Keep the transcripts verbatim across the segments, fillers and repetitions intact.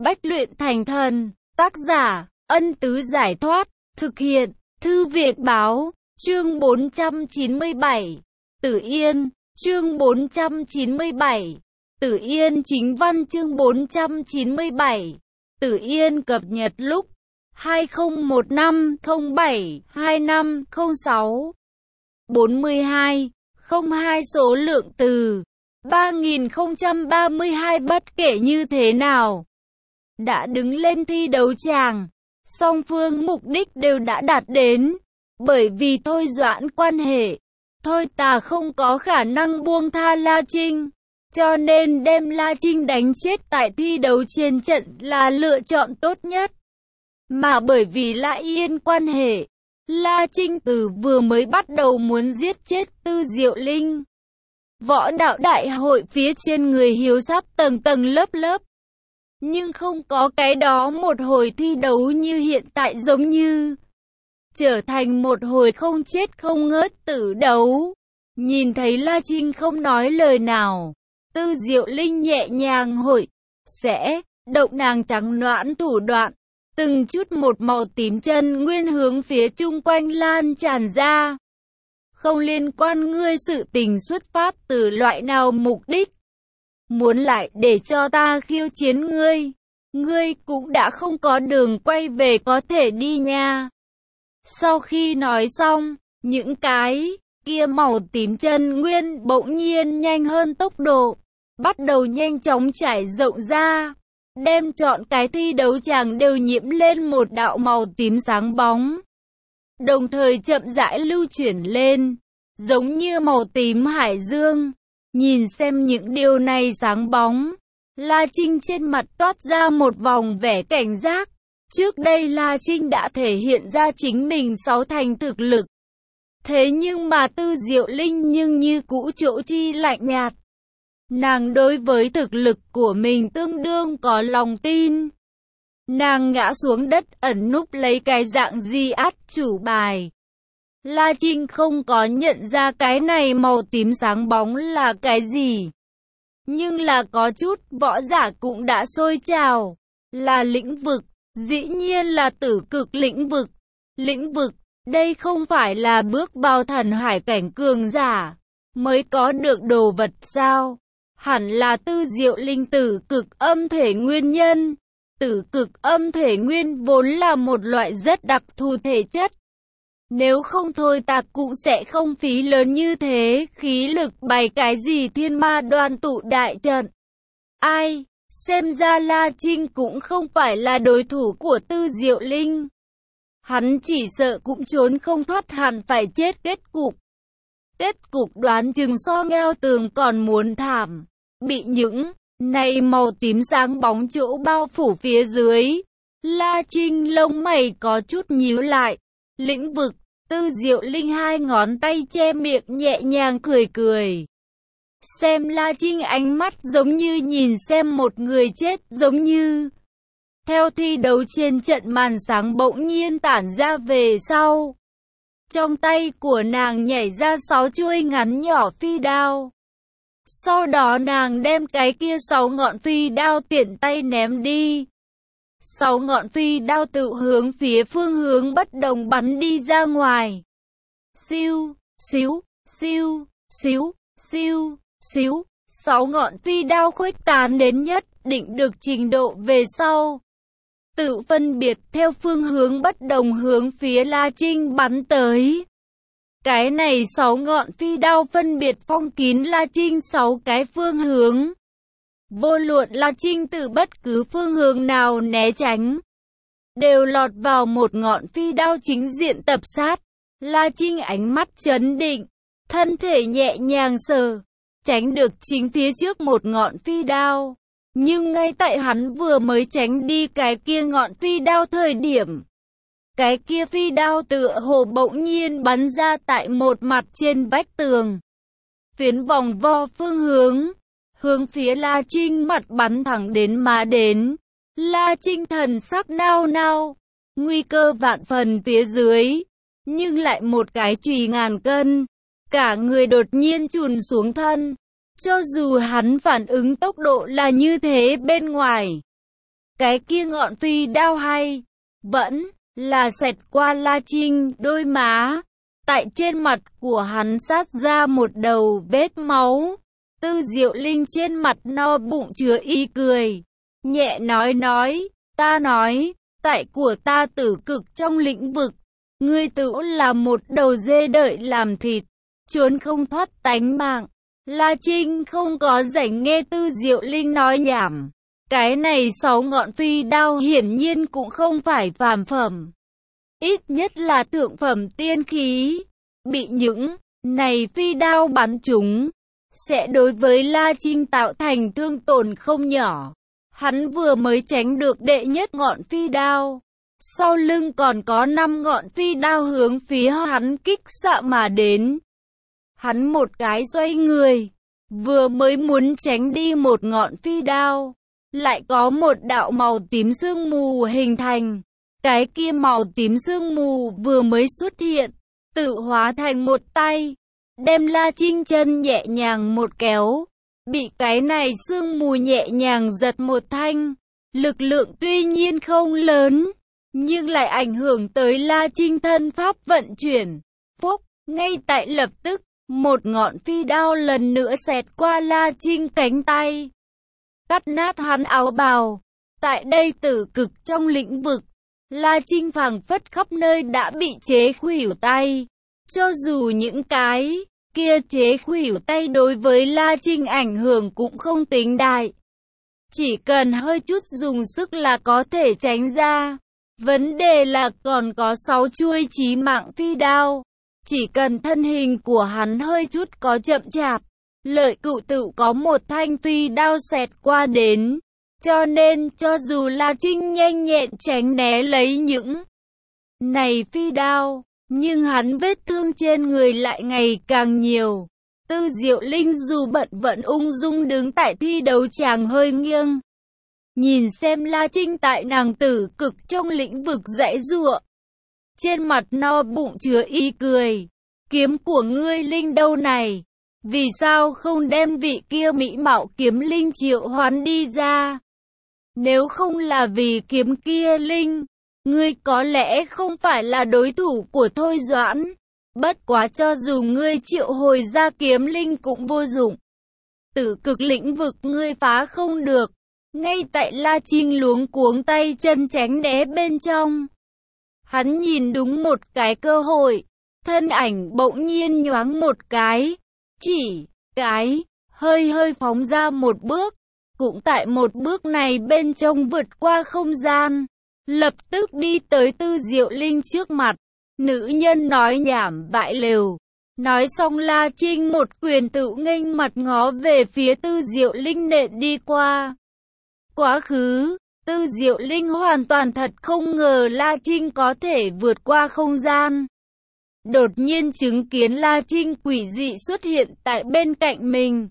Bách luyện thành thần. Tác giả, Ân Tứ Giải Thoát. Thực hiện, Thư Việt Báo. Chương bốn trăm chín mươi bảy. Tử Yên. Chương bốn trăm chín mươi bảy. Tử Yên chính văn chương bốn trăm chín mươi bảy. Tử Yên cập nhật lúc hai không một năm không bảy hai năm không sáu. bốn mươi hai, không hai số lượng từ ba nghìn không trăm ba mươi hai. Bất kể như thế nào, đã đứng lên thi đấu tràng, song phương mục đích đều đã đạt đến. Bởi vì thôi giãn quan hệ, thôi Tà không có khả năng buông tha La Trinh, cho nên đem La Trinh đánh chết tại thi đấu trên trận là lựa chọn tốt nhất. Mà bởi vì La Yên quan hệ, La Trinh từ vừa mới bắt đầu muốn giết chết Tư Diệu Linh. Võ đạo đại hội phía trên người hiếu sát tầng tầng lớp lớp, nhưng không có cái đó một hồi thi đấu như hiện tại, giống như trở thành một hồi không chết không ngớt tử đấu. Nhìn thấy La Trinh không nói lời nào, Tư Diệu Linh nhẹ nhàng hội sẽ động nàng trắng nõn thủ đoạn, từng chút một màu tím chân nguyên hướng phía chung quanh lan tràn ra. Không liên quan ngươi sự tình xuất phát từ loại nào mục đích, muốn lại để cho ta khiêu chiến ngươi, ngươi cũng đã không có đường quay về có thể đi nha. Sau khi nói xong, những cái kia màu tím chân nguyên bỗng nhiên nhanh hơn tốc độ, bắt đầu nhanh chóng trải rộng ra, đem trọn cái thi đấu tràng đều nhiễm lên một đạo màu tím sáng bóng, đồng thời chậm rãi lưu chuyển lên, giống như màu tím hải dương. Nhìn xem những điều này sáng bóng, La Trinh trên mặt toát ra một vòng vẻ cảnh giác. Trước đây La Trinh đã thể hiện ra chính mình sáu thành thực lực, thế nhưng mà Tư Diệu Linh nhưng như cũ chỗ chi lạnh nhạt. Nàng đối với thực lực của mình tương đương có lòng tin. Nàng ngã xuống đất ẩn núp lấy cái dạng gì át chủ bài. La Trinh không có nhận ra cái này màu tím sáng bóng là cái gì, nhưng là có chút võ giả cũng đã sôi trào. Là lĩnh vực, dĩ nhiên là tử cực lĩnh vực. Lĩnh vực, đây không phải là bước vào thần hải cảnh cường giả mới có được đồ vật sao? Hẳn là Tư Diệu Linh tử cực âm thể nguyên nhân. Tử cực âm thể nguyên vốn là một loại rất đặc thù thể chất. Nếu không thôi ta cũng sẽ không phí lớn như thế khí lực bày cái gì thiên ma đoan tụ đại trận. Ai, xem ra La Trinh cũng không phải là đối thủ của Tư Diệu Linh. Hắn chỉ sợ cũng trốn không thoát, hẳn phải chết kết cục. Kết cục đoán chừng so ngheo tường còn muốn thảm. Bị những này màu tím sáng bóng chỗ bao phủ phía dưới, La Trinh lông mày có chút nhíu lại. Lĩnh vực, Tư Diệu Linh hai ngón tay che miệng nhẹ nhàng cười cười. Xem La Trinh ánh mắt giống như nhìn xem một người chết, giống như theo thi đấu trên trận màn sáng bỗng nhiên tản ra về sau. Trong tay của nàng nhảy ra sáu chuôi ngắn nhỏ phi đao. Sau đó nàng đem cái kia sáu ngọn phi đao tiện tay ném đi. Sáu ngọn phi đao tự hướng phía phương hướng bất đồng bắn đi ra ngoài. Siêu, xíu, siêu, xíu, siêu, xíu. Sáu ngọn phi đao khuếch tán đến nhất định được trình độ về sau, tự phân biệt theo phương hướng bất đồng hướng phía La Trinh bắn tới. Cái này sáu ngọn phi đao phân biệt phong kín La Trinh sáu cái phương hướng. Vô luận La Trinh từ bất cứ phương hướng nào né tránh, đều lọt vào một ngọn phi đao chính diện tập sát. La Trinh ánh mắt chấn định, thân thể nhẹ nhàng sờ, tránh được chính phía trước một ngọn phi đao. Nhưng ngay tại hắn vừa mới tránh đi cái kia ngọn phi đao thời điểm, cái kia phi đao tựa hồ bỗng nhiên bắn ra tại một mặt trên vách tường. Phiến vòng vo phương hướng, hướng phía La Trinh mặt bắn thẳng đến mà đến. La Trinh thần sắc nao nao, nguy cơ vạn phần phía dưới, nhưng lại một cái chùy ngàn cân, cả người đột nhiên chùn xuống thân. Cho dù hắn phản ứng tốc độ là như thế bên ngoài, Cái kia ngọn phi đao hay vẫn là xẹt qua La Trinh đôi má. Tại trên mặt của hắn sát ra một đầu vết máu. Tư Diệu Linh trên mặt no bụng chứa ý cười, nhẹ nói nói, ta nói, tại của ta tử cực trong lĩnh vực, ngươi tự là một đầu dê đợi làm thịt, trốn không thoát tánh mạng. La Trinh không có rảnh nghe Tư Diệu Linh nói nhảm. Cái này sáu ngọn phi đao hiển nhiên cũng không phải phàm phẩm, ít nhất là thượng phẩm tiên khí. Bị những này phi đao bắn trúng, sẽ đối với La Trinh tạo thành thương tổn không nhỏ. Hắn vừa mới tránh được đệ nhất ngọn phi đao, sau lưng còn có năm ngọn phi đao hướng phía hắn kích xạ mà đến. Hắn một cái xoay người, vừa mới muốn tránh đi một ngọn phi đao, lại có một đạo màu tím sương mù hình thành. Cái kia màu tím sương mù vừa mới xuất hiện, tự hóa thành một tay, đem La Trinh chân nhẹ nhàng một kéo. Bị cái này sương mù nhẹ nhàng giật một thanh, lực lượng tuy nhiên không lớn, nhưng lại ảnh hưởng tới La Trinh thân pháp vận chuyển. Phúc, ngay tại lập tức, một ngọn phi đao lần nữa xẹt qua La Trinh cánh tay, cắt nát hắn áo bào. Tại đây tử cực trong lĩnh vực, La Trinh phảng phất khắp nơi đã bị chế khuỷu tay. Cho dù những cái kia chế khuỷu tay đối với La Trinh ảnh hưởng cũng không tính đại, chỉ cần hơi chút dùng sức là có thể tránh ra. Vấn đề là còn có sáu chuôi chí mạng phi đao, chỉ cần thân hình của hắn hơi chút có chậm chạp, lợi cựu tự có một thanh phi đao xẹt qua đến. Cho nên cho dù La Trinh nhanh nhẹn tránh né lấy những này phi đao, nhưng hắn vết thương trên người lại ngày càng nhiều. Tư Diệu Linh dù bận vẫn ung dung đứng tại thi đấu tràng hơi nghiêng, nhìn xem La Trinh tại nàng tử cực trong lĩnh vực giãy giụa, trên mặt no bụng chứa ý cười. Kiếm của ngươi linh đâu này? Vì sao không đem vị kia mỹ mạo kiếm linh triệu hoán đi ra? Nếu không là vì kiếm kia linh, ngươi có lẽ không phải là đối thủ của Thôi Doãn. Bất quá cho dù ngươi triệu hồi ra kiếm linh cũng vô dụng. Tử cực lĩnh vực ngươi phá không được. Ngay tại La Trinh luống cuống tay chân tránh né bên trong, hắn nhìn đúng một cái cơ hội, thân ảnh bỗng nhiên nhoáng một cái, chỉ cái hơi hơi phóng ra một bước. Cũng tại một bước này bên trong vượt qua không gian, lập tức đi tới Tư Diệu Linh trước mặt. Nữ nhân nói nhảm vãi lều. Nói xong La Trinh một quyền tự nghênh mặt ngó về phía Tư Diệu Linh nện đi qua. Quá khứ, Tư Diệu Linh hoàn toàn thật không ngờ La Trinh có thể vượt qua không gian. Đột nhiên chứng kiến La Trinh quỷ dị xuất hiện tại bên cạnh mình.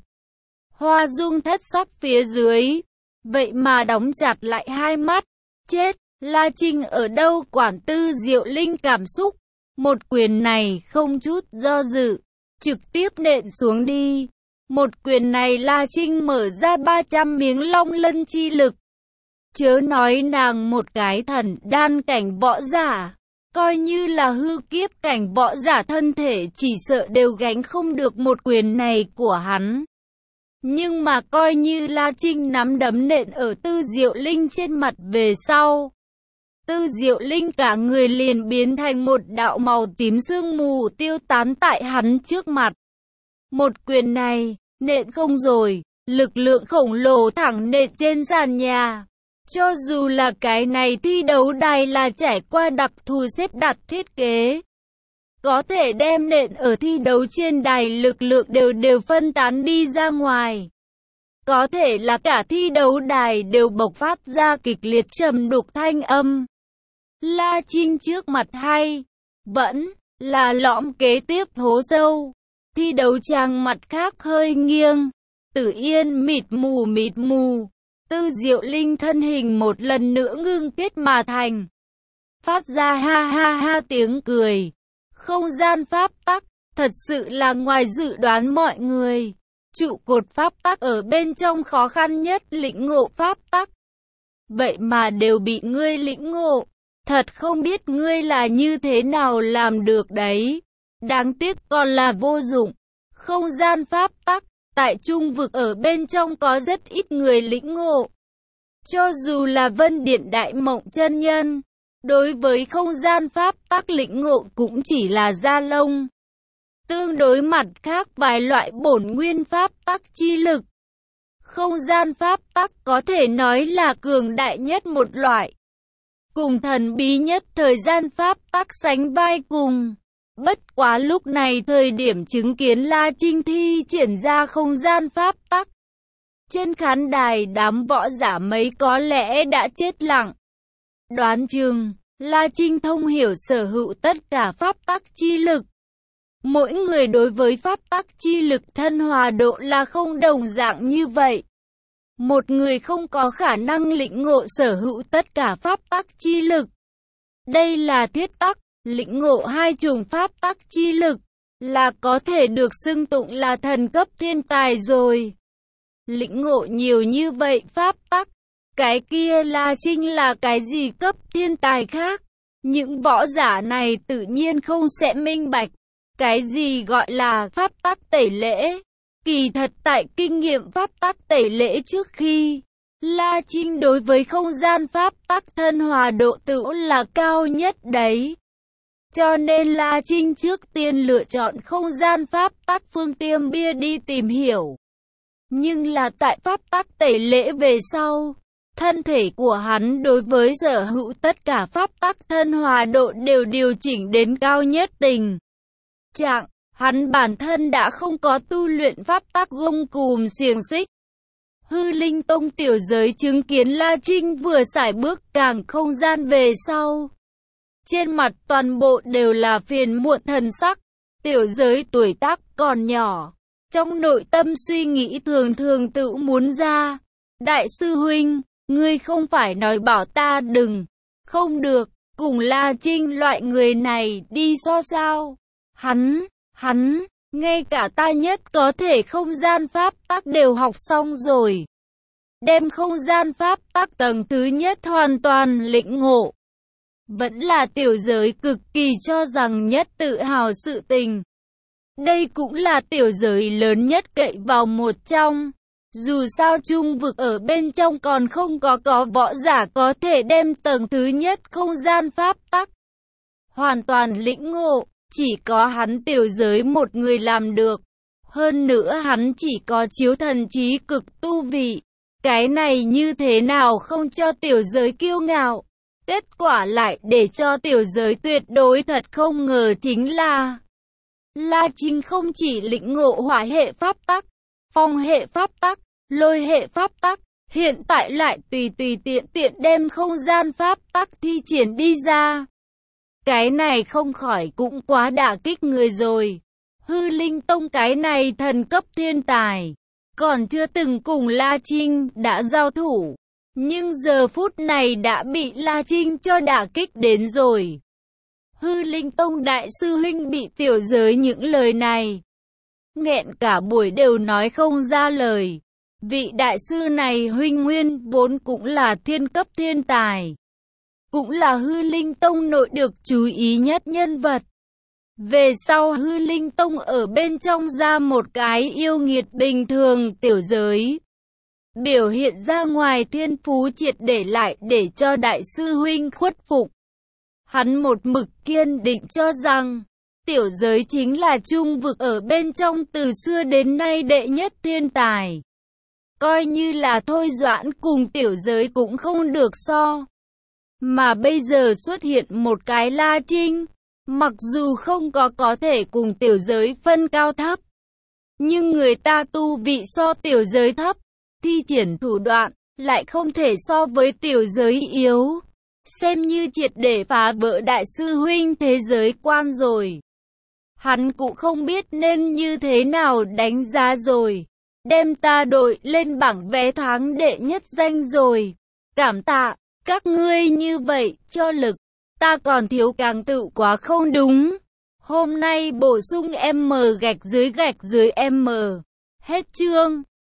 Hoa dung thất sắc phía dưới, vậy mà đóng chặt lại hai mắt. Chết, La Trinh ở đâu quản Tư Diệu Linh cảm xúc. Một quyền này không chút do dự, trực tiếp nện xuống đi. Một quyền này La Trinh mở ra ba trăm miếng long lân chi lực. Chớ nói nàng một cái thần đan cảnh võ giả, coi như là hư kiếp cảnh võ giả thân thể chỉ sợ đều gánh không được một quyền này của hắn. Nhưng mà coi như La Trinh nắm đấm nện ở Tư Diệu Linh trên mặt về sau, Tư Diệu Linh cả người liền biến thành một đạo màu tím sương mù tiêu tán tại hắn trước mặt. Một quyền này, nện không rồi, lực lượng khổng lồ thẳng nện trên sàn nhà. Cho dù là cái này thi đấu đài là trải qua đặc thù xếp đặt thiết kế, có thể đem nện ở thi đấu trên đài lực lượng đều đều phân tán đi ra ngoài. Có thể là cả thi đấu đài đều bộc phát ra kịch liệt trầm đục thanh âm. La Trinh trước mặt hay vẫn là lõm kế tiếp hố sâu. Thi đấu tràng mặt khác hơi nghiêng, Tử Yên mịt mù mịt mù. Tư Diệu Linh thân hình một lần nữa ngưng kết mà thành, phát ra ha ha ha tiếng cười. Không gian pháp tắc, thật sự là ngoài dự đoán mọi người. Trụ cột pháp tắc ở bên trong khó khăn nhất lĩnh ngộ pháp tắc. vậy mà đều bị ngươi lĩnh ngộ. Thật không biết ngươi là như thế nào làm được đấy. Đáng tiếc còn là vô dụng. Không gian pháp tắc, tại trung vực ở bên trong có rất ít người lĩnh ngộ. Cho dù là Vân Điện Đại Mộng chân nhân, đối với không gian pháp tắc lĩnh ngộ cũng chỉ là da lông. Tương đối mặt khác vài loại bổn nguyên pháp tắc chi lực. Không gian pháp tắc có thể nói là cường đại nhất một loại. Cùng thần bí nhất thời gian pháp tắc sánh vai cùng. Bất quá lúc này thời điểm chứng kiến La Trinh thi triển ra không gian pháp tắc. Trên khán đài đám võ giả mấy có lẽ đã chết lặng. Đoán chừng, La Trinh thông hiểu sở hữu tất cả pháp tắc chi lực. Mỗi người đối với pháp tắc chi lực thân hòa độ là không đồng dạng như vậy. Một người không có khả năng lĩnh ngộ sở hữu tất cả pháp tắc chi lực. Đây là thiết tắc, lĩnh ngộ hai chủng pháp tắc chi lực, là có thể được xưng tụng là thần cấp thiên tài rồi. Lĩnh ngộ nhiều như vậy pháp tắc, cái kia La Trinh là cái gì cấp thiên tài khác? Những võ giả này tự nhiên không sẽ minh bạch. Cái gì gọi là pháp tắc tẩy lễ? Kỳ thật tại kinh nghiệm pháp tắc tẩy lễ trước khi, La Trinh đối với không gian pháp tắc thân hòa độ tự là cao nhất đấy. Cho nên La Trinh trước tiên lựa chọn không gian pháp tắc phương tiêm bia đi tìm hiểu. Nhưng là tại pháp tắc tẩy lễ về sau, thân thể của hắn đối với sở hữu tất cả pháp tắc thân hòa độ đều điều chỉnh đến cao nhất tình trạng. Hắn bản thân đã không có tu luyện pháp tắc gông cùm xiềng xích. Hư Linh Tông tiểu giới chứng kiến La Trinh vừa sải bước càng không gian về sau. Trên mặt toàn bộ đều là phiền muộn thần sắc. Tiểu giới tuổi tác còn nhỏ. Trong nội tâm suy nghĩ thường thường tự muốn ra. Đại sư huynh, ngươi không phải nói bảo ta đừng, không được, cùng La Trinh loại người này đi so sao. Hắn... Hắn, ngay cả ta nhất có thể không gian pháp tắc đều học xong rồi. Đem không gian pháp tắc tầng thứ nhất hoàn toàn lĩnh ngộ. Vẫn là tiểu giới cực kỳ cho rằng nhất tự hào sự tình. Đây cũng là tiểu giới lớn nhất cậy vào một trong. Dù sao trung vực ở bên trong còn không có có võ giả có thể đem tầng thứ nhất không gian pháp tắc hoàn toàn lĩnh ngộ. Chỉ có hắn tiểu giới một người làm được. Hơn nữa hắn chỉ có chiếu thần trí cực tu vị. Cái này như thế nào không cho tiểu giới kiêu ngạo. Kết quả lại để cho tiểu giới tuyệt đối thật không ngờ chính là La Trinh không chỉ lĩnh ngộ hỏa hệ pháp tắc, phong hệ pháp tắc, lôi hệ pháp tắc. Hiện tại lại tùy tùy tiện tiện đem không gian pháp tắc thi triển đi ra. Cái này không khỏi cũng quá đả kích người rồi. Hư Linh Tông cái này thần cấp thiên tài, còn chưa từng cùng La Trinh đã giao thủ. Nhưng giờ phút này đã bị La Trinh cho đả kích đến rồi. Hư Linh Tông đại sư huynh bị tiểu giới những lời này nghẹn cả buổi đều nói không ra lời. Vị đại sư này huynh nguyên vốn cũng là thiên cấp thiên tài. Cũng là Hư Linh Tông nội được chú ý nhất nhân vật. Về sau Hư Linh Tông ở bên trong ra một cái yêu nghiệt bình thường tiểu giới. Biểu hiện ra ngoài thiên phú triệt để lại để cho đại sư huynh khuất phục. Hắn một mực kiên định cho rằng, tiểu giới chính là trung vực ở bên trong từ xưa đến nay đệ nhất thiên tài. Coi như là Thôi Doãn cùng tiểu giới cũng không được so. Mà bây giờ xuất hiện một cái La Trinh, mặc dù không có có thể cùng tiểu giới phân cao thấp, nhưng người ta tu vị so tiểu giới thấp, thi triển thủ đoạn, lại không thể so với tiểu giới yếu. Xem như triệt để phá vỡ đại sư huynh thế giới quan rồi. Hắn cũng không biết nên như thế nào đánh giá rồi. Đem ta đội lên bảng vé tháng đệ nhất danh rồi. Cảm tạ, các ngươi như vậy, cho lực. Ta còn thiếu càng tự quá không đúng. Hôm nay bổ sung M gạch dưới gạch dưới M. Hết chương.